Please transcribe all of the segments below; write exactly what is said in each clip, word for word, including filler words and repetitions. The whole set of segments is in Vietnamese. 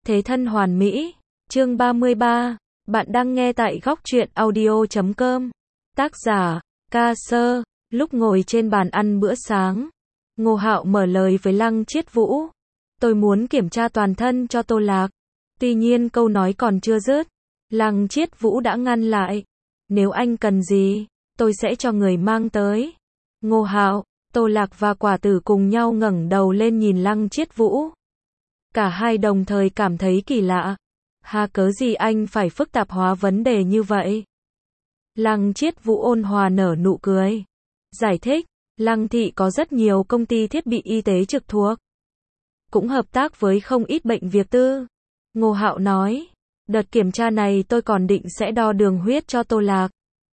Thế thân hoàn mỹ. Chương ba mươi ba. Bạn đang nghe tại góc truyện audio chấm com. Tác giả, Ca Sơ. Lúc ngồi trên bàn ăn bữa sáng, Ngô Hạo mở lời với Lăng Chiết Vũ. Tôi muốn kiểm tra toàn thân cho Tô Lạc. Tuy nhiên câu nói còn chưa dứt, Lăng Chiết Vũ đã ngăn lại. Nếu anh cần gì, tôi sẽ cho người mang tới. Ngô Hạo, Tô Lạc và Quả Tử cùng nhau ngẩng đầu lên nhìn Lăng Chiết Vũ. Cả hai đồng thời cảm thấy kỳ lạ. Hà cớ gì anh phải phức tạp hóa vấn đề như vậy? Lăng Chiết Vũ ôn hòa nở nụ cười. Giải thích, Lăng thị có rất nhiều công ty thiết bị y tế trực thuộc. Cũng hợp tác với không ít bệnh viện tư. Ngô Hạo nói, đợt kiểm tra này tôi còn định sẽ đo đường huyết cho Tô Lạc.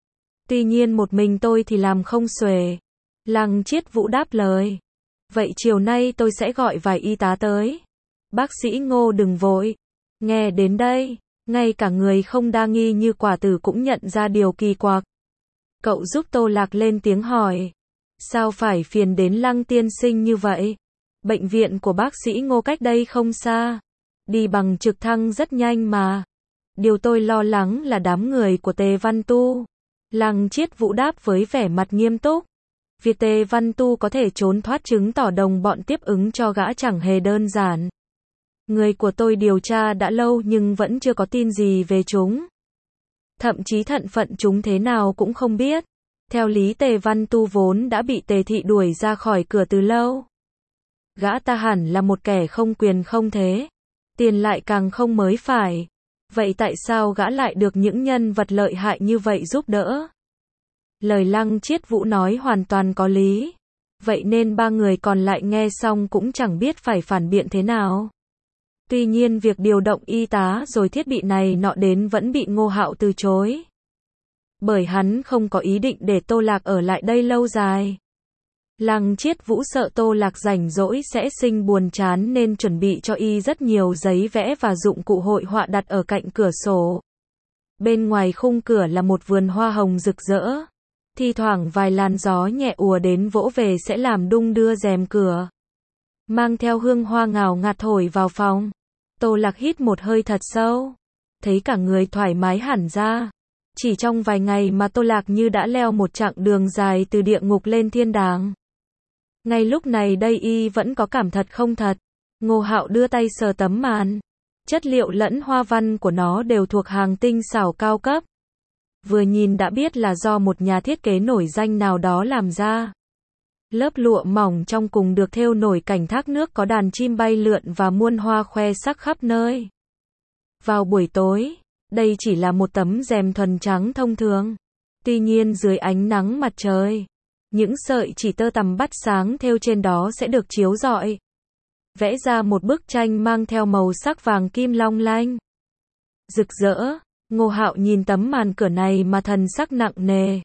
Tuy nhiên một mình tôi thì làm không xuể. Lăng Chiết Vũ đáp lời. Vậy chiều nay tôi sẽ gọi vài y tá tới. Bác sĩ Ngô đừng vội. Nghe đến đây, ngay cả người không đa nghi như Quả Tử cũng nhận ra điều kỳ quặc. Cậu giúp Tô Lạc lên tiếng hỏi. Sao phải phiền đến Lăng tiên sinh như vậy? Bệnh viện của bác sĩ Ngô cách đây không xa. Đi bằng trực thăng rất nhanh mà. Điều tôi lo lắng là đám người của Tề Văn Tu. Lăng Chiết Vũ đáp với vẻ mặt nghiêm túc. Việc Tề Văn Tu có thể trốn thoát chứng tỏ đồng bọn tiếp ứng cho gã chẳng hề đơn giản. Người của tôi điều tra đã lâu nhưng vẫn chưa có tin gì về chúng. Thậm chí thân phận chúng thế nào cũng không biết. Theo lý Tề Văn Tu vốn đã bị Tề thị đuổi ra khỏi cửa từ lâu. Gã ta hẳn là một kẻ không quyền không thế. Tiền lại càng không mới phải. Vậy tại sao gã lại được những nhân vật lợi hại như vậy giúp đỡ? Lời Lăng Chiết Vũ nói hoàn toàn có lý. Vậy nên ba người còn lại nghe xong cũng chẳng biết phải phản biện thế nào. Tuy nhiên việc điều động y tá rồi thiết bị này nọ đến vẫn bị Ngô Hạo từ chối. Bởi hắn không có ý định để Tô Lạc ở lại đây lâu dài. Lăng Chiết Vũ sợ Tô Lạc rảnh rỗi sẽ sinh buồn chán nên chuẩn bị cho y rất nhiều giấy vẽ và dụng cụ hội họa đặt ở cạnh cửa sổ. Bên ngoài khung cửa là một vườn hoa hồng rực rỡ. Thi thoảng vài làn gió nhẹ ùa đến vỗ về sẽ làm đung đưa rèm cửa. Mang theo hương hoa ngào ngạt thổi vào phòng. Tô Lạc hít một hơi thật sâu. Thấy cả người thoải mái hẳn ra. Chỉ trong vài ngày mà Tô Lạc như đã leo một chặng đường dài từ địa ngục lên thiên đàng. Ngay lúc này đây y vẫn có cảm thật không thật. Ngô Hạo đưa tay sờ tấm màn. Chất liệu lẫn hoa văn của nó đều thuộc hàng tinh xảo cao cấp. Vừa nhìn đã biết là do một nhà thiết kế nổi danh nào đó làm ra. Lớp lụa mỏng trong cùng được thêu nổi cảnh thác nước có đàn chim bay lượn và muôn hoa khoe sắc khắp nơi. Vào buổi tối, đây chỉ là một tấm rèm thuần trắng thông thường. Tuy nhiên dưới ánh nắng mặt trời, những sợi chỉ tơ tằm bắt sáng thêu trên đó sẽ được chiếu rọi. Vẽ ra một bức tranh mang theo màu sắc vàng kim long lanh. Rực rỡ, Ngô Hạo nhìn tấm màn cửa này mà thần sắc nặng nề.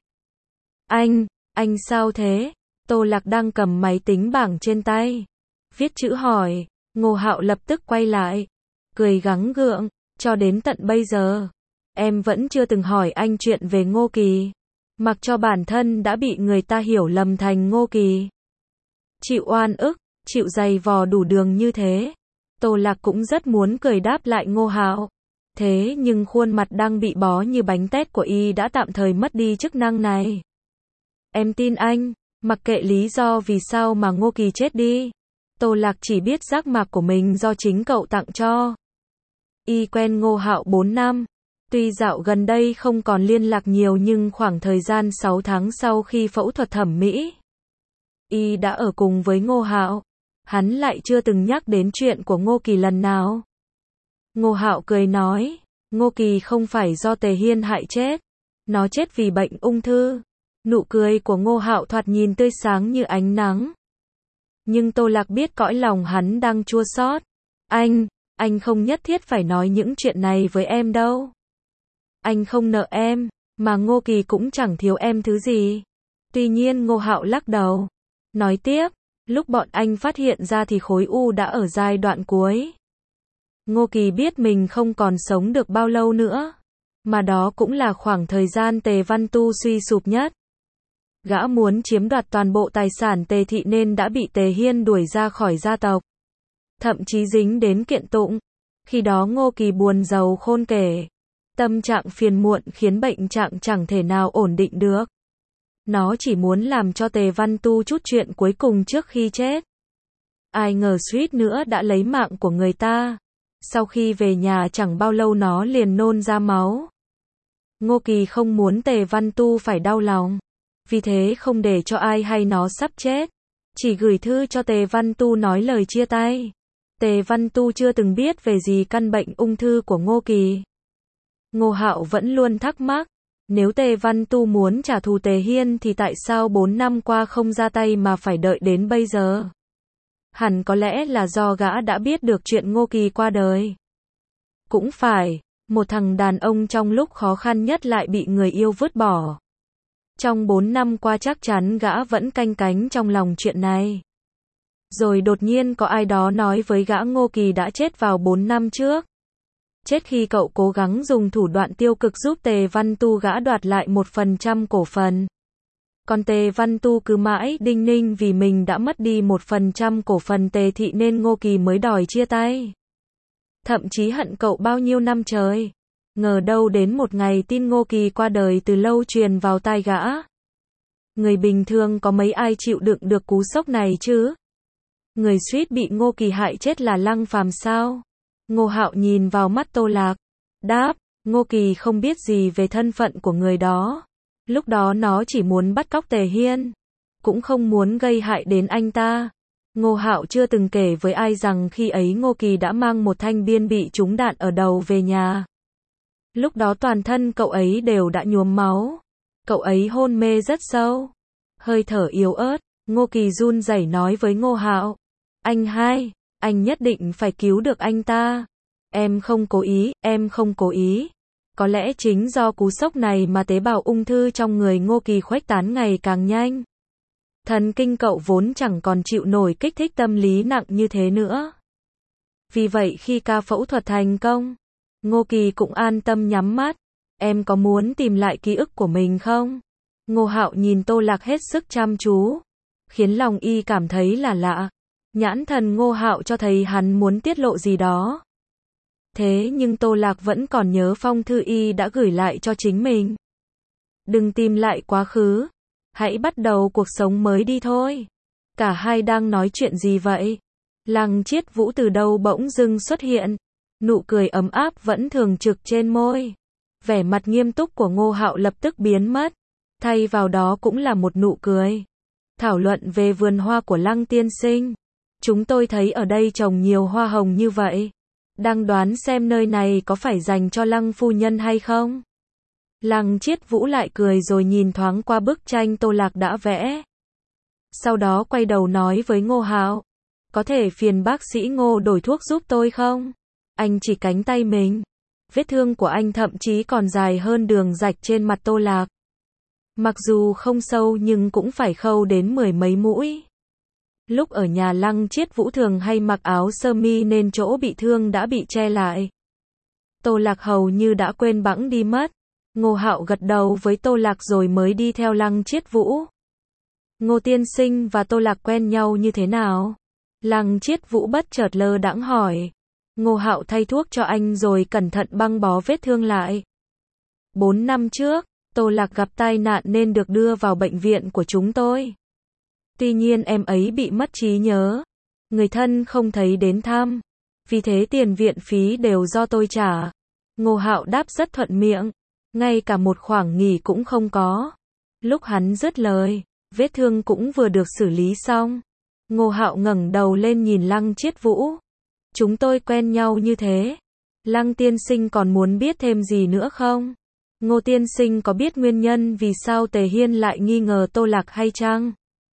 Anh, anh sao thế? Tô Lạc đang cầm máy tính bảng trên tay. Viết chữ hỏi, Ngô Hạo lập tức quay lại. Cười gắng gượng, cho đến tận bây giờ, em vẫn chưa từng hỏi anh chuyện về Ngô Kỳ. Mặc cho bản thân đã bị người ta hiểu lầm thành Ngô Kỳ. Chịu oan ức, chịu dày vò đủ đường như thế. Tô Lạc cũng rất muốn cười đáp lại Ngô Hạo. Thế nhưng khuôn mặt đang bị bó như bánh tét của y đã tạm thời mất đi chức năng này. Em tin anh. Mặc kệ lý do vì sao mà Ngô Kỳ chết đi. Tô Lạc chỉ biết giác mạc của mình do chính cậu tặng cho. Y quen Ngô Hạo bốn năm. Tuy dạo gần đây không còn liên lạc nhiều nhưng khoảng thời gian sáu tháng sau khi phẫu thuật thẩm mỹ, Y đã ở cùng với Ngô Hạo. Hắn lại chưa từng nhắc đến chuyện của Ngô Kỳ lần nào. Ngô Hạo cười nói, Ngô Kỳ không phải do Tề Hiên hại chết. Nó chết vì bệnh ung thư. Nụ cười của Ngô Hạo thoạt nhìn tươi sáng như ánh nắng. Nhưng Tô Lạc biết cõi lòng hắn đang chua xót. Anh, anh không nhất thiết phải nói những chuyện này với em đâu. Anh không nợ em, mà Ngô Kỳ cũng chẳng thiếu em thứ gì. Tuy nhiên Ngô Hạo lắc đầu. Nói tiếp, lúc bọn anh phát hiện ra thì khối u đã ở giai đoạn cuối. Ngô Kỳ biết mình không còn sống được bao lâu nữa. Mà đó cũng là khoảng thời gian Tề Văn Tu suy sụp nhất. Gã muốn chiếm đoạt toàn bộ tài sản Tề thị nên đã bị Tề Hiên đuổi ra khỏi gia tộc. Thậm chí dính đến kiện tụng. Khi đó Ngô Kỳ buồn rầu khôn kể. Tâm trạng phiền muộn khiến bệnh trạng chẳng thể nào ổn định được. Nó chỉ muốn làm cho Tề Văn Tu chút chuyện cuối cùng trước khi chết. Ai ngờ suýt nữa đã lấy mạng của người ta. Sau khi về nhà chẳng bao lâu nó liền nôn ra máu. Ngô Kỳ không muốn Tề Văn Tu phải đau lòng. Vì thế không để cho ai hay nó sắp chết. Chỉ gửi thư cho Tề Văn Tu nói lời chia tay. Tề Văn Tu chưa từng biết về gì căn bệnh ung thư của Ngô Kỳ. Ngô Hạo vẫn luôn thắc mắc. Nếu Tề Văn Tu muốn trả thù Tề Hiên thì tại sao bốn năm qua không ra tay mà phải đợi đến bây giờ? Hẳn có lẽ là do gã đã biết được chuyện Ngô Kỳ qua đời. Cũng phải, một thằng đàn ông trong lúc khó khăn nhất lại bị người yêu vứt bỏ. Trong bốn năm qua chắc chắn gã vẫn canh cánh trong lòng chuyện này. Rồi đột nhiên có ai đó nói với gã Ngô Kỳ đã chết vào bốn năm trước. Chết khi cậu cố gắng dùng thủ đoạn tiêu cực giúp Tề Văn Tu gã đoạt lại một phần trăm cổ phần. Còn Tề Văn Tu cứ mãi đinh ninh vì mình đã mất đi một phần trăm cổ phần Tề Thị nên Ngô Kỳ mới đòi chia tay. Thậm chí hận cậu bao nhiêu năm trời. Ngờ đâu đến một ngày tin Ngô Kỳ qua đời từ lâu truyền vào tai gã. Người bình thường có mấy ai chịu đựng được cú sốc này chứ? Người suýt bị Ngô Kỳ hại chết là Lăng Phàm sao? Ngô Hạo nhìn vào mắt Tô Lạc. Đáp, Ngô Kỳ không biết gì về thân phận của người đó. Lúc đó nó chỉ muốn bắt cóc Tề Hiên. Cũng không muốn gây hại đến anh ta. Ngô Hạo chưa từng kể với ai rằng khi ấy Ngô Kỳ đã mang một thanh biên bị trúng đạn ở đầu về nhà. Lúc đó toàn thân cậu ấy đều đã nhuốm máu. Cậu ấy hôn mê rất sâu. Hơi thở yếu ớt, Ngô Kỳ run rẩy nói với Ngô Hạo. Anh hai, anh nhất định phải cứu được anh ta. Em không cố ý, em không cố ý. Có lẽ chính do cú sốc này mà tế bào ung thư trong người Ngô Kỳ khuếch tán ngày càng nhanh. Thần kinh cậu vốn chẳng còn chịu nổi kích thích tâm lý nặng như thế nữa. Vì vậy khi ca phẫu thuật thành công, Ngô Kỳ cũng an tâm nhắm mắt. Em có muốn tìm lại ký ức của mình không? Ngô Hạo nhìn Tô Lạc hết sức chăm chú, khiến lòng y cảm thấy là lạ. Nhãn thần Ngô Hạo cho thấy hắn muốn tiết lộ gì đó. Thế nhưng Tô Lạc vẫn còn nhớ phong thư y đã gửi lại cho chính mình. Đừng tìm lại quá khứ. Hãy bắt đầu cuộc sống mới đi thôi. Cả hai đang nói chuyện gì vậy? Lăng Chiết Vũ từ đâu bỗng dưng xuất hiện. Nụ cười ấm áp vẫn thường trực trên môi. Vẻ mặt nghiêm túc của Ngô Hạo lập tức biến mất. Thay vào đó cũng là một nụ cười. Thảo luận về vườn hoa của Lăng tiên sinh. Chúng tôi thấy ở đây trồng nhiều hoa hồng như vậy. Đang đoán xem nơi này có phải dành cho Lăng phu nhân hay không? Lăng Chiết Vũ lại cười rồi nhìn thoáng qua bức tranh Tô Lạc đã vẽ. Sau đó quay đầu nói với Ngô Hạo. Có thể phiền bác sĩ Ngô đổi thuốc giúp tôi không? Anh chỉ cánh tay mình. Vết thương của anh thậm chí còn dài hơn đường rạch trên mặt Tô Lạc. Mặc dù không sâu nhưng cũng phải khâu đến mười mấy mũi. Lúc ở nhà Lăng Chiết Vũ thường hay mặc áo sơ mi nên chỗ bị thương đã bị che lại. Tô Lạc hầu như đã quên bẵng đi mất. Ngô Hạo gật đầu với Tô Lạc rồi mới đi theo Lăng Chiết Vũ. Ngô tiên sinh và Tô Lạc quen nhau như thế nào? Lăng Chiết Vũ bất chợt lơ đãng hỏi. Ngô Hạo thay thuốc cho anh rồi cẩn thận băng bó vết thương lại. Bốn năm trước, Tô Lạc gặp tai nạn nên được đưa vào bệnh viện của chúng tôi. Tuy nhiên em ấy bị mất trí nhớ. Người thân không thấy đến thăm. Vì thế tiền viện phí đều do tôi trả. Ngô Hạo đáp rất thuận miệng. Ngay cả một khoảng nghỉ cũng không có. Lúc hắn dứt lời, vết thương cũng vừa được xử lý xong. Ngô Hạo ngẩng đầu lên nhìn Lăng Chiết Vũ. Chúng tôi quen nhau như thế. Lăng tiên sinh còn muốn biết thêm gì nữa không? Ngô tiên sinh có biết nguyên nhân vì sao Tề Hiên lại nghi ngờ Tô Lạc hay chăng?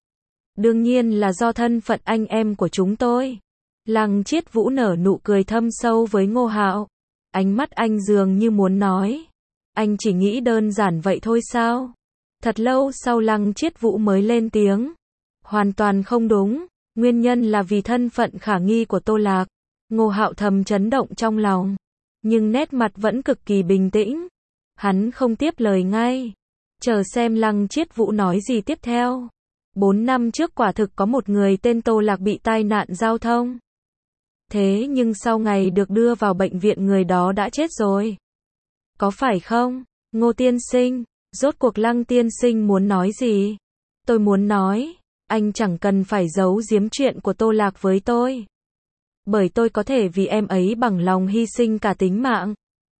Đương nhiên là do thân phận anh em của chúng tôi. Lăng Chiết Vũ nở nụ cười thâm sâu với Ngô Hạo. Ánh mắt anh dường như muốn nói. Anh chỉ nghĩ đơn giản vậy thôi sao? Thật lâu sau Lăng Chiết Vũ mới lên tiếng. Hoàn toàn không đúng. Nguyên nhân là vì thân phận khả nghi của Tô Lạc. Ngô Hạo thầm chấn động trong lòng. Nhưng nét mặt vẫn cực kỳ bình tĩnh. Hắn không tiếp lời ngay. Chờ xem Lăng Chiết Vũ nói gì tiếp theo. Bốn năm trước quả thực có một người tên Tô Lạc bị tai nạn giao thông. Thế nhưng sau ngày được đưa vào bệnh viện người đó đã chết rồi. Có phải không? Ngô tiên sinh, rốt cuộc Lăng tiên sinh muốn nói gì? Tôi muốn nói, anh chẳng cần phải giấu giếm chuyện của Tô Lạc với tôi. Bởi tôi có thể vì em ấy bằng lòng hy sinh cả tính mạng.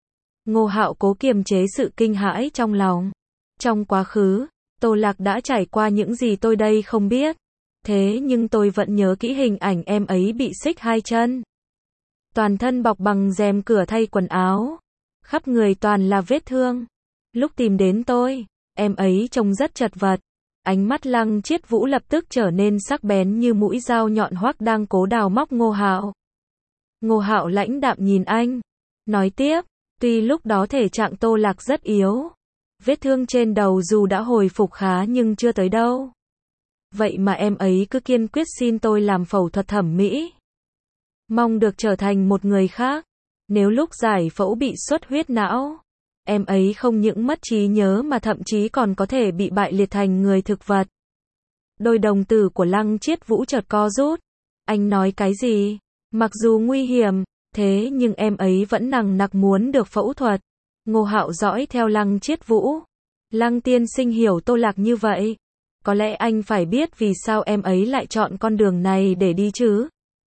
Ngô Hạo cố kiềm chế sự kinh hãi trong lòng. Trong quá khứ, Tô Lạc đã trải qua những gì tôi đây không biết. Thế nhưng tôi vẫn nhớ kỹ hình ảnh em ấy bị xích hai chân. Toàn thân bọc bằng rèm cửa thay quần áo. Khắp người toàn là vết thương. Lúc tìm đến tôi, em ấy trông rất chật vật. Ánh mắt Lăng Chiết Vũ lập tức trở nên sắc bén như mũi dao nhọn hoắc đang cố đào móc Ngô Hạo. Ngô Hạo lãnh đạm nhìn anh. Nói tiếp, tuy lúc đó thể trạng Tô Lạc rất yếu. Vết thương trên đầu dù đã hồi phục khá nhưng chưa tới đâu. Vậy mà em ấy cứ kiên quyết xin tôi làm phẫu thuật thẩm mỹ. Mong được trở thành một người khác. Nếu lúc giải phẫu bị xuất huyết não, em ấy không những mất trí nhớ mà thậm chí còn có thể bị bại liệt thành người thực vật. Đôi đồng tử của Lăng Chiết Vũ chợt co rút. Anh nói cái gì? Mặc dù nguy hiểm, thế nhưng em ấy vẫn nằng nặc muốn được phẫu thuật. Ngô Hạo dõi theo Lăng Chiết Vũ. Lăng tiên sinh hiểu Tô Lạc như vậy. Có lẽ anh phải biết vì sao em ấy lại chọn con đường này để đi chứ.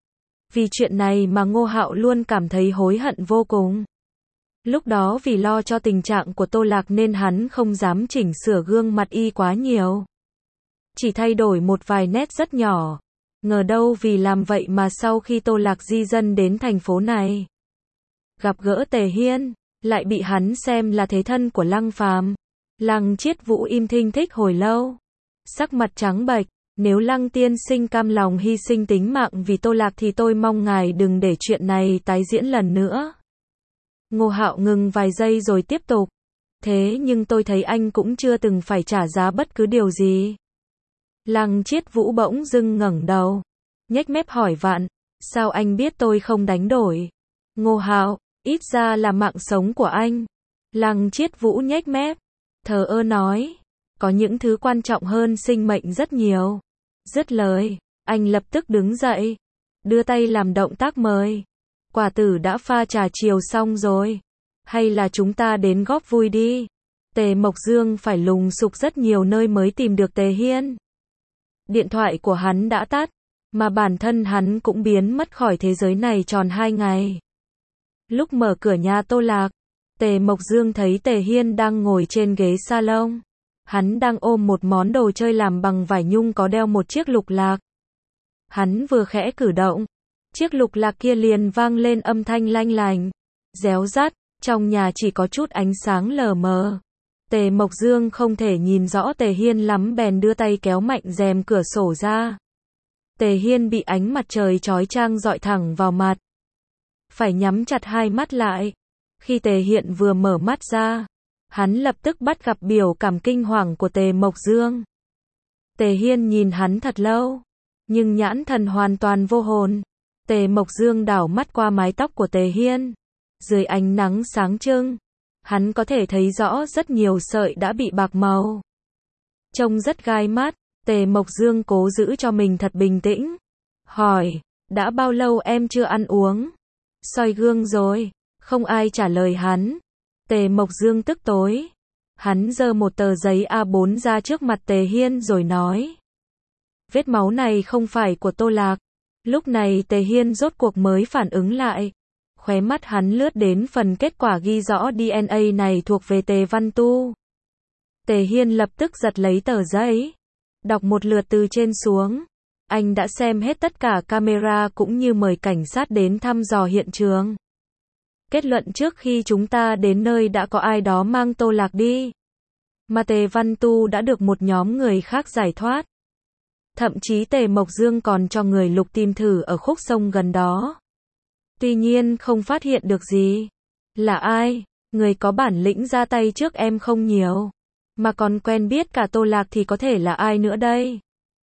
Vì chuyện này mà Ngô Hạo luôn cảm thấy hối hận vô cùng. Lúc đó vì lo cho tình trạng của Tô Lạc nên hắn không dám chỉnh sửa gương mặt y quá nhiều. Chỉ thay đổi một vài nét rất nhỏ. Ngờ đâu vì làm vậy mà sau khi Tô Lạc di dân đến thành phố này, gặp gỡ Tề Hiên, lại bị hắn xem là thế thân của Lăng Phàm. Lăng Chiết Vũ im thinh thích hồi lâu. Sắc mặt trắng bệch, nếu Lăng tiên sinh cam lòng hy sinh tính mạng vì Tô Lạc thì tôi mong ngài đừng để chuyện này tái diễn lần nữa. Ngô Hạo ngừng vài giây rồi tiếp tục. Thế nhưng tôi thấy anh cũng chưa từng phải trả giá bất cứ điều gì. Lăng Chiết Vũ bỗng dưng ngẩng đầu, nhếch mép hỏi Vạn, sao anh biết tôi không đánh đổi? Ngô Hạo, ít ra là mạng sống của anh. Lăng Chiết Vũ nhếch mép, thờ ơ nói, có những thứ quan trọng hơn sinh mệnh rất nhiều. Dứt lời, anh lập tức đứng dậy, đưa tay làm động tác mời. Quả tử đã pha trà chiều xong rồi. Hay là chúng ta đến góp vui đi. Tề Mộc Dương phải lùng sục rất nhiều nơi mới tìm được Tề Hiên. Điện thoại của hắn đã tắt, mà bản thân hắn cũng biến mất khỏi thế giới này tròn hai ngày. Lúc mở cửa nhà Tô Lạc, Tề Mộc Dương thấy Tề Hiên đang ngồi trên ghế salon. Hắn đang ôm một món đồ chơi làm bằng vải nhung có đeo một chiếc lục lạc. Hắn vừa khẽ cử động, chiếc lục lạc kia liền vang lên âm thanh lanh lành, réo rắt, trong nhà chỉ có chút ánh sáng lờ mờ. Tề Mộc Dương không thể nhìn rõ Tề Hiên lắm bèn đưa tay kéo mạnh rèm cửa sổ ra. Tề Hiên bị ánh mặt trời chói chang dọi thẳng vào mặt. Phải nhắm chặt hai mắt lại. Khi Tề Hiên vừa mở mắt ra, hắn lập tức bắt gặp biểu cảm kinh hoàng của Tề Mộc Dương. Tề Hiên nhìn hắn thật lâu, nhưng nhãn thần hoàn toàn vô hồn. Tề Mộc Dương đảo mắt qua mái tóc của Tề Hiên. Dưới ánh nắng sáng trưng, hắn có thể thấy rõ rất nhiều sợi đã bị bạc màu. Trông rất gai mắt, Tề Mộc Dương cố giữ cho mình thật bình tĩnh. Hỏi, đã bao lâu em chưa ăn uống? Soi gương rồi, không ai trả lời hắn. Tề Mộc Dương tức tối. Hắn giơ một tờ giấy A bốn ra trước mặt Tề Hiên rồi nói. Vết máu này không phải của Tô Lạc. Lúc này Tề Hiên rốt cuộc mới phản ứng lại. Khóe mắt hắn lướt đến phần kết quả ghi rõ đê en a này thuộc về Tề Văn Tu. Tề Hiên lập tức giật lấy tờ giấy, đọc một lượt từ trên xuống. Anh đã xem hết tất cả camera cũng như mời cảnh sát đến thăm dò hiện trường. Kết luận trước khi chúng ta đến nơi đã có ai đó mang Tô Lạc đi. Mà Tề Văn Tu đã được một nhóm người khác giải thoát. Thậm chí Tề Mộc Dương còn cho người lục tìm thử ở khúc sông gần đó. Tuy nhiên không phát hiện được gì. Là ai? Người có bản lĩnh ra tay trước em không nhiều. Mà còn quen biết cả Tô Lạc thì có thể là ai nữa đây?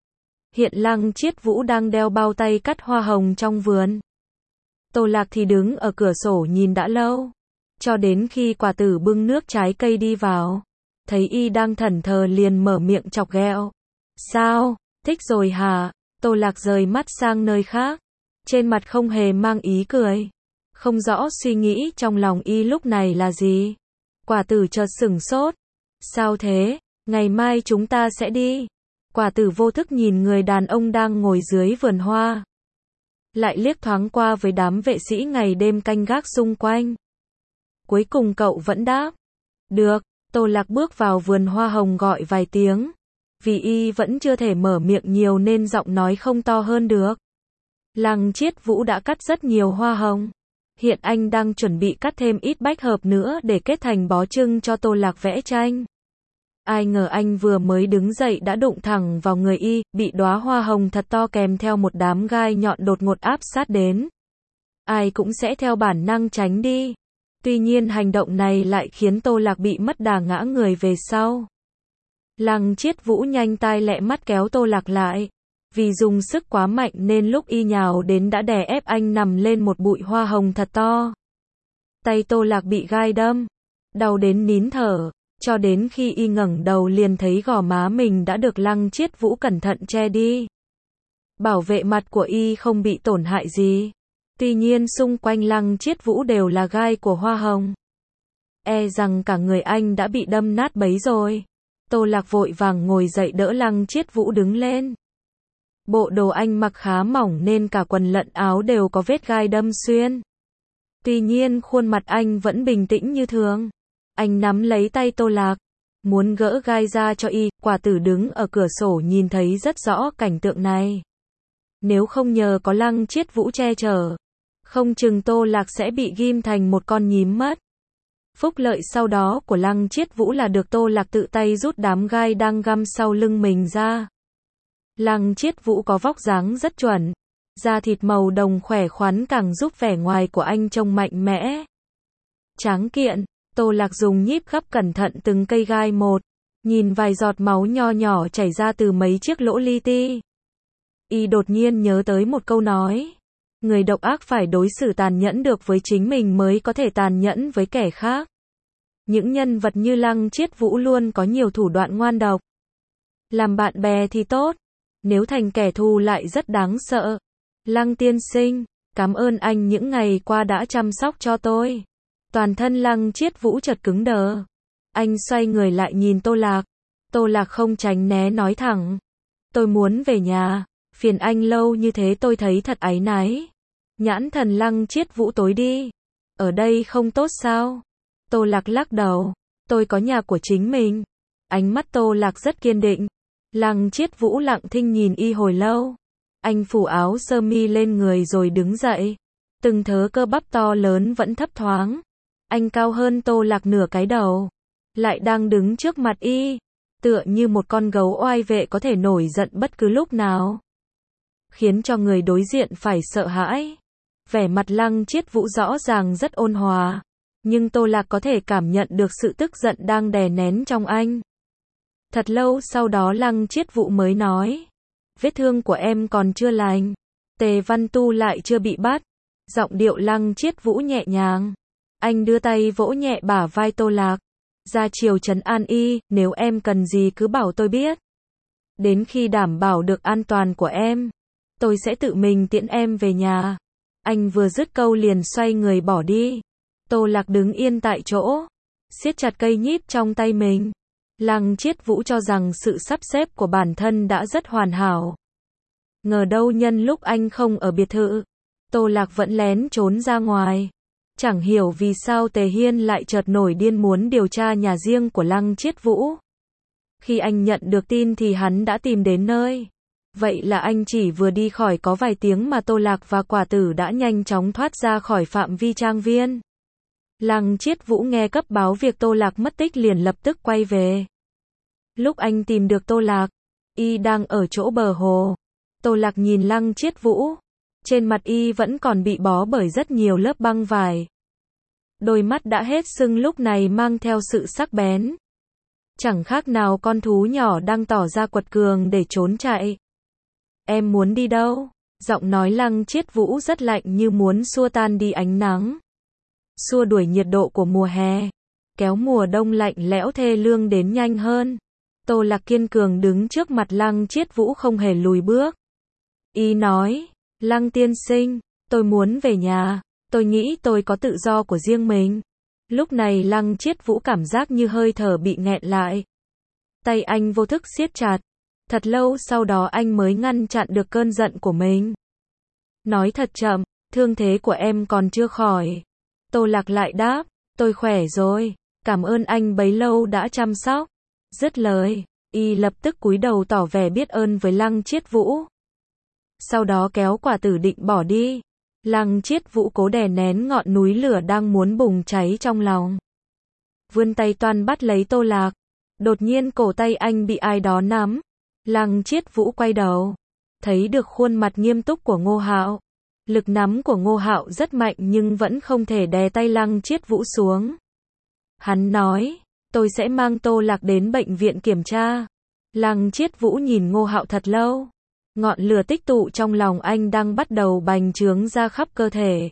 Hiện Lăng Chiết Vũ đang đeo bao tay cắt hoa hồng trong vườn. Tô Lạc thì đứng ở cửa sổ nhìn đã lâu. Cho đến khi quả tử bưng nước trái cây đi vào. Thấy y đang thẫn thờ liền mở miệng chọc ghẹo. Sao? Thích rồi hả? Tô Lạc rời mắt sang nơi khác. trên mặt không hề mang ý cười. Không rõ suy nghĩ trong lòng y lúc này là gì. Quả tử chợt sửng sốt. Sao thế, ngày mai chúng ta sẽ đi. Quả tử vô thức nhìn người đàn ông đang ngồi dưới vườn hoa. Lại liếc thoáng qua với đám vệ sĩ ngày đêm canh gác xung quanh. Cuối cùng cậu vẫn đáp. Được, Tô Lạc bước vào vườn hoa hồng gọi vài tiếng. Vì y vẫn chưa thể mở miệng nhiều nên giọng nói không to hơn được. Lăng Chiết Vũ đã cắt rất nhiều hoa hồng. Hiện anh đang chuẩn bị cắt thêm ít bách hợp nữa để kết thành bó trưng cho Tô Lạc vẽ tranh. Ai ngờ anh vừa mới đứng dậy đã đụng thẳng vào người y, bị đóa hoa hồng thật to kèm theo một đám gai nhọn đột ngột áp sát đến. Ai cũng sẽ theo bản năng tránh đi. Tuy nhiên hành động này lại khiến Tô Lạc bị mất đà ngã người về sau. Lăng Chiết Vũ nhanh tay lẹ mắt kéo Tô Lạc lại. Vì dùng sức quá mạnh nên lúc y nhào đến đã đè ép anh nằm lên một bụi hoa hồng thật to. Tay Tô Lạc bị gai đâm, đau đến nín thở, cho đến khi y ngẩng đầu liền thấy gò má mình đã được Lăng Chiết Vũ cẩn thận che đi. Bảo vệ mặt của y không bị tổn hại gì. Tuy nhiên xung quanh Lăng Chiết Vũ đều là gai của hoa hồng. E rằng cả người anh đã bị đâm nát bấy rồi. Tô Lạc vội vàng ngồi dậy đỡ Lăng Chiết Vũ đứng lên. Bộ đồ anh mặc khá mỏng nên cả quần lẫn áo đều có vết gai đâm xuyên. Tuy nhiên khuôn mặt anh vẫn bình tĩnh như thường. Anh nắm lấy tay Tô Lạc, muốn gỡ gai ra cho y. Quả tử đứng ở cửa sổ nhìn thấy rất rõ cảnh tượng này. Nếu không nhờ có Lăng Chiết Vũ che chở, không chừng Tô Lạc sẽ bị ghim thành một con nhím mất. Phúc lợi sau đó của Lăng Chiết Vũ là được Tô Lạc tự tay rút đám gai đang găm sau lưng mình ra. Lăng Chiết Vũ có vóc dáng rất chuẩn, da thịt màu đồng khỏe khoắn càng giúp vẻ ngoài của anh trông mạnh mẽ. Tráng kiện, Tô Lạc dùng nhíp gắp cẩn thận từng cây gai một, nhìn vài giọt máu nho nhỏ chảy ra từ mấy chiếc lỗ li ti. Y đột nhiên nhớ tới một câu nói, người độc ác phải đối xử tàn nhẫn được với chính mình mới có thể tàn nhẫn với kẻ khác. Những nhân vật như Lăng Chiết Vũ luôn có nhiều thủ đoạn ngoan độc. Làm bạn bè thì tốt, nếu thành kẻ thù lại rất đáng sợ. Lăng tiên sinh, cảm ơn anh những ngày qua đã chăm sóc cho tôi. Toàn thân Lăng Chiết Vũ chợt cứng đờ. Anh xoay người lại nhìn Tô Lạc. Tô Lạc không tránh né nói thẳng. Tôi muốn về nhà, phiền anh lâu như thế tôi thấy thật áy náy. Nhãn thần Lăng Chiết Vũ tối đi. Ở đây không tốt sao? Tô Lạc lắc đầu. Tôi có nhà của chính mình. Ánh mắt Tô Lạc rất kiên định. Lăng Chiết Vũ lặng thinh nhìn y hồi lâu. Anh phủ áo sơ mi lên người rồi đứng dậy. Từng thớ cơ bắp to lớn vẫn thấp thoáng. Anh cao hơn Tô Lạc nửa cái đầu. Lại đang đứng trước mặt y. Tựa như một con gấu oai vệ có thể nổi giận bất cứ lúc nào. Khiến cho người đối diện phải sợ hãi. Vẻ mặt Lăng Chiết Vũ rõ ràng rất ôn hòa. Nhưng Tô Lạc có thể cảm nhận được sự tức giận đang đè nén trong anh. Thật lâu sau đó Lăng Chiết Vũ mới nói. Vết thương của em còn chưa lành. Tề Văn Tu lại chưa bị bắt. Giọng điệu Lăng Chiết Vũ nhẹ nhàng. Anh đưa tay vỗ nhẹ bả vai Tô Lạc. Ra chiều trấn an y, nếu em cần gì cứ bảo tôi biết. Đến khi đảm bảo được an toàn của em, tôi sẽ tự mình tiễn em về nhà. Anh vừa dứt câu liền xoay người bỏ đi. Tô Lạc đứng yên tại chỗ, siết chặt cây nhíp trong tay mình. Lăng Chiết Vũ cho rằng sự sắp xếp của bản thân đã rất hoàn hảo. Ngờ đâu nhân lúc anh không ở biệt thự, Tô Lạc vẫn lén trốn ra ngoài. Chẳng hiểu vì sao Tề Hiên lại chợt nổi điên muốn điều tra nhà riêng của Lăng Chiết Vũ. Khi anh nhận được tin thì hắn đã tìm đến nơi. Vậy là anh chỉ vừa đi khỏi có vài tiếng mà Tô Lạc và Quả Tử đã nhanh chóng thoát ra khỏi phạm vi trang viên. Lăng Chiết Vũ nghe cấp báo việc Tô Lạc mất tích liền lập tức quay về. Lúc anh tìm được Tô Lạc, y đang ở chỗ bờ hồ. Tô Lạc nhìn Lăng Chiết Vũ. Trên mặt y vẫn còn bị bó bởi rất nhiều lớp băng vải. Đôi mắt đã hết sưng lúc này mang theo sự sắc bén. Chẳng khác nào con thú nhỏ đang tỏ ra quật cường để trốn chạy. Em muốn đi đâu? Giọng nói Lăng Chiết Vũ rất lạnh như muốn xua tan đi ánh nắng. Xua đuổi nhiệt độ của mùa hè. Kéo mùa đông lạnh lẽo thê lương đến nhanh hơn. Tô Lạc kiên cường đứng trước mặt Lăng Chiết Vũ không hề lùi bước. Y nói, Lăng tiên sinh, tôi muốn về nhà, tôi nghĩ tôi có tự do của riêng mình. Lúc này Lăng Chiết Vũ cảm giác như hơi thở bị nghẹn lại. Tay anh vô thức siết chặt. Thật lâu sau đó anh mới ngăn chặn được cơn giận của mình. Nói thật chậm, thương thế của em còn chưa khỏi. Tô Lạc lại đáp, tôi khỏe rồi, cảm ơn anh bấy lâu đã chăm sóc. Dứt lời, y lập tức cúi đầu tỏ vẻ biết ơn với Lăng Chiết Vũ. Sau đó kéo quả tử định bỏ đi. Lăng Chiết Vũ cố đè nén ngọn núi lửa đang muốn bùng cháy trong lòng. Vươn tay toan bắt lấy Tô Lạc. Đột nhiên cổ tay anh bị ai đó nắm. Lăng Chiết Vũ quay đầu. Thấy được khuôn mặt nghiêm túc của Ngô Hạo. Lực nắm của Ngô Hạo rất mạnh nhưng vẫn không thể đè tay Lăng Chiết Vũ xuống. Hắn nói, tôi sẽ mang Tô Lạc đến bệnh viện kiểm tra. Lăng Chiết Vũ nhìn Ngô Hạo thật lâu. Ngọn lửa tích tụ trong lòng anh đang bắt đầu bành trướng ra khắp cơ thể.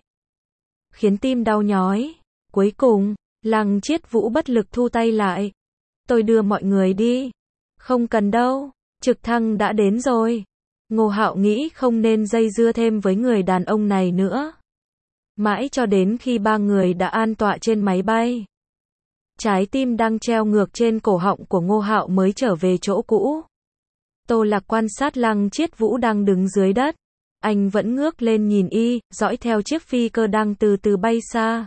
Khiến tim đau nhói. Cuối cùng, Lăng Chiết Vũ bất lực thu tay lại. Tôi đưa mọi người đi. Không cần đâu, trực thăng đã đến rồi. Ngô Hạo nghĩ không nên dây dưa thêm với người đàn ông này nữa. Mãi cho đến khi ba người đã an tọa trên máy bay. Trái tim đang treo ngược trên cổ họng của Ngô Hạo mới trở về chỗ cũ. Tô Lạc quan sát Lăng Chiết Vũ đang đứng dưới đất. Anh vẫn ngước lên nhìn y, dõi theo chiếc phi cơ đang từ từ bay xa.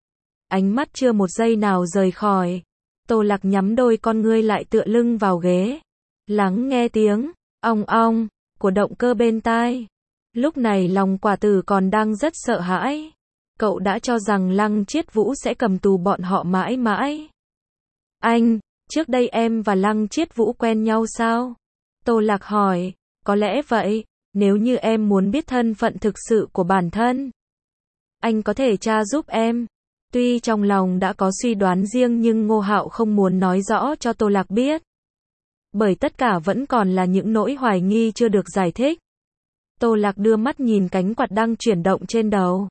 Ánh mắt chưa một giây nào rời khỏi. Tô Lạc nhắm đôi con ngươi lại tựa lưng vào ghế. Lắng nghe tiếng, ong ong, của động cơ bên tai. Lúc này lòng quả tử còn đang rất sợ hãi. Cậu đã cho rằng Lăng Chiết Vũ sẽ cầm tù bọn họ mãi mãi. Anh, trước đây em và Lăng Chiết Vũ quen nhau sao? Tô Lạc hỏi, có lẽ vậy, nếu như em muốn biết thân phận thực sự của bản thân. Anh có thể tra giúp em. Tuy trong lòng đã có suy đoán riêng nhưng Ngô Hạo không muốn nói rõ cho Tô Lạc biết. Bởi tất cả vẫn còn là những nỗi hoài nghi chưa được giải thích. Tô Lạc đưa mắt nhìn cánh quạt đang chuyển động trên đầu.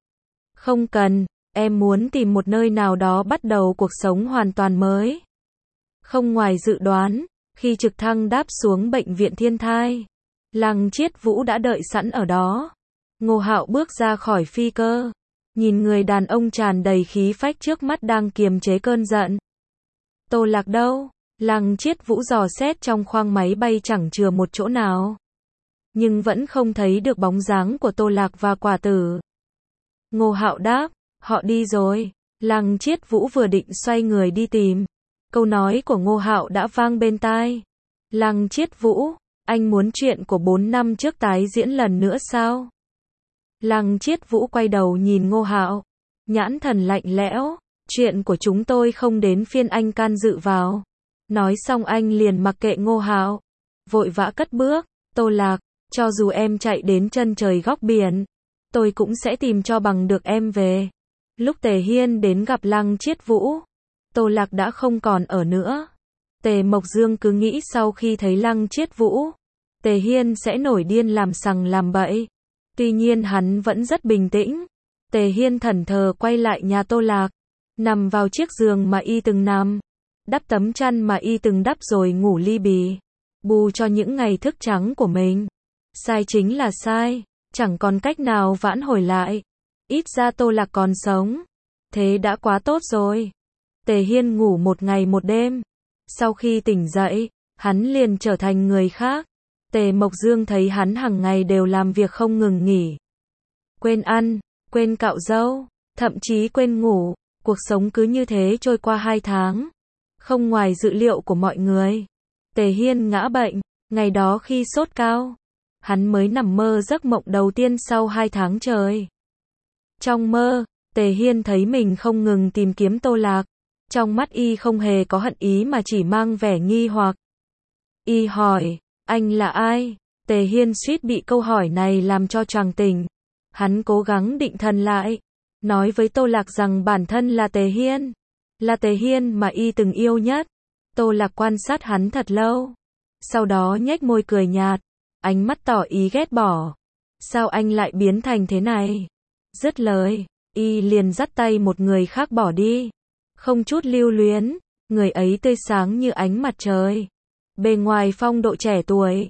Không cần, em muốn tìm một nơi nào đó bắt đầu cuộc sống hoàn toàn mới. Không ngoài dự đoán, khi trực thăng đáp xuống bệnh viện Thiên Thai, Lăng Chiết Vũ đã đợi sẵn ở đó. Ngô Hạo bước ra khỏi phi cơ, nhìn người đàn ông tràn đầy khí phách trước mắt đang kiềm chế cơn giận. Tô Lạc đâu? Lăng Chiết Vũ dò xét trong khoang máy bay chẳng chừa một chỗ nào. Nhưng vẫn không thấy được bóng dáng của Tô Lạc và quả tử. Ngô Hạo đáp, họ đi rồi. Lăng Chiết Vũ vừa định xoay người đi tìm. Câu nói của Ngô Hạo đã vang bên tai. Lăng Chiết Vũ, anh muốn chuyện của bốn năm trước tái diễn lần nữa sao? Lăng Chiết Vũ quay đầu nhìn Ngô Hạo. Nhãn thần lạnh lẽo. Chuyện của chúng tôi không đến phiên anh can dự vào. Nói xong anh liền mặc kệ Ngô Hạo. Vội vã cất bước. Tô Lạc, cho dù em chạy đến chân trời góc biển, tôi cũng sẽ tìm cho bằng được em về. Lúc Tề Hiên đến gặp Lăng Chiết Vũ, Tô Lạc đã không còn ở nữa. Tề Mộc Dương cứ nghĩ sau khi thấy Lăng Chiết Vũ, Tề Hiên sẽ nổi điên làm sằng làm bậy. Tuy nhiên hắn vẫn rất bình tĩnh. Tề Hiên thẫn thờ quay lại nhà Tô Lạc, nằm vào chiếc giường mà y từng nằm, đắp tấm chăn mà y từng đắp rồi ngủ li bì, bù cho những ngày thức trắng của mình. Sai chính là sai, chẳng còn cách nào vãn hồi lại. Ít ra Tô Lạc còn sống, thế đã quá tốt rồi. Tề Hiên ngủ một ngày một đêm. Sau khi tỉnh dậy, hắn liền trở thành người khác. Tề Mộc Dương thấy hắn hàng ngày đều làm việc không ngừng nghỉ. Quên ăn, quên cạo râu, thậm chí quên ngủ. Cuộc sống cứ như thế trôi qua hai tháng. Không ngoài dự liệu của mọi người. Tề Hiên ngã bệnh. Ngày đó khi sốt cao, hắn mới nằm mơ giấc mộng đầu tiên sau hai tháng trời. Trong mơ, Tề Hiên thấy mình không ngừng tìm kiếm Tô Lạc. Trong mắt y không hề có hận ý mà chỉ mang vẻ nghi hoặc. Y hỏi, anh là ai? Tề Hiên suýt bị câu hỏi này làm cho choàng tỉnh. Hắn cố gắng định thần lại, nói với Tô Lạc rằng bản thân là Tề Hiên. Là Tề Hiên mà y từng yêu nhất. Tô Lạc quan sát hắn thật lâu. Sau đó nhếch môi cười nhạt, ánh mắt tỏ ý ghét bỏ. Sao anh lại biến thành thế này? Dứt lời, y liền dắt tay một người khác bỏ đi. Không chút lưu luyến, người ấy tươi sáng như ánh mặt trời. Bề ngoài phong độ trẻ tuổi,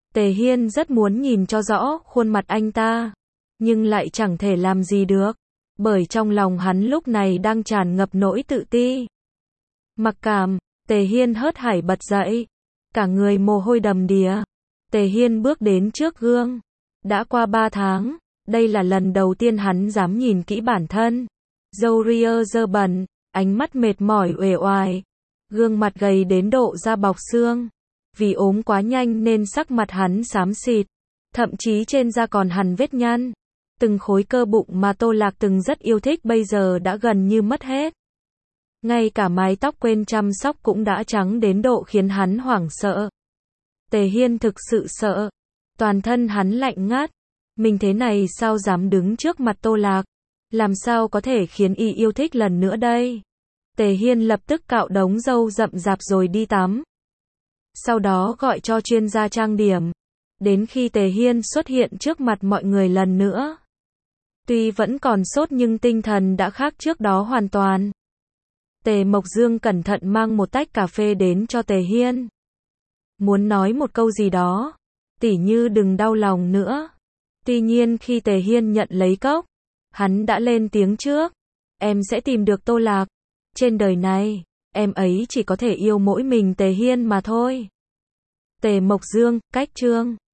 Tề Hiên rất muốn nhìn cho rõ khuôn mặt anh ta, nhưng lại chẳng thể làm gì được, bởi trong lòng hắn lúc này đang tràn ngập nỗi tự ti. Mặc cảm, Tề Hiên hớt hải bật dậy, cả người mồ hôi đầm đìa. Tề Hiên bước đến trước gương. Đã qua ba tháng, đây là lần đầu tiên hắn dám nhìn kỹ bản thân. Râu ria dơ bẩn, ánh mắt mệt mỏi uể oải, gương mặt gầy đến độ da bọc xương. Vì ốm quá nhanh nên sắc mặt hắn xám xịt, thậm chí trên da còn hằn vết nhăn. Từng khối cơ bụng mà Tô Lạc từng rất yêu thích bây giờ đã gần như mất hết. Ngay cả mái tóc quên chăm sóc cũng đã trắng đến độ khiến hắn hoảng sợ. Tề Hiên thực sự sợ, toàn thân hắn lạnh ngắt. Mình thế này sao dám đứng trước mặt Tô Lạc, làm sao có thể khiến y yêu thích lần nữa đây. Tề Hiên lập tức cạo đống râu rậm rạp rồi đi tắm. Sau đó gọi cho chuyên gia trang điểm. Đến khi Tề Hiên xuất hiện trước mặt mọi người lần nữa, tuy vẫn còn sốt nhưng tinh thần đã khác trước đó hoàn toàn. Tề Mộc Dương cẩn thận mang một tách cà phê đến cho Tề Hiên. Muốn nói một câu gì đó, tỉ như đừng đau lòng nữa. Tuy nhiên khi Tề Hiên nhận lấy cốc, hắn đã lên tiếng trước. Em sẽ tìm được Tô Lạc. Trên đời này, em ấy chỉ có thể yêu mỗi mình Tề Hiên mà thôi. Tề Mộc Dương, cách chương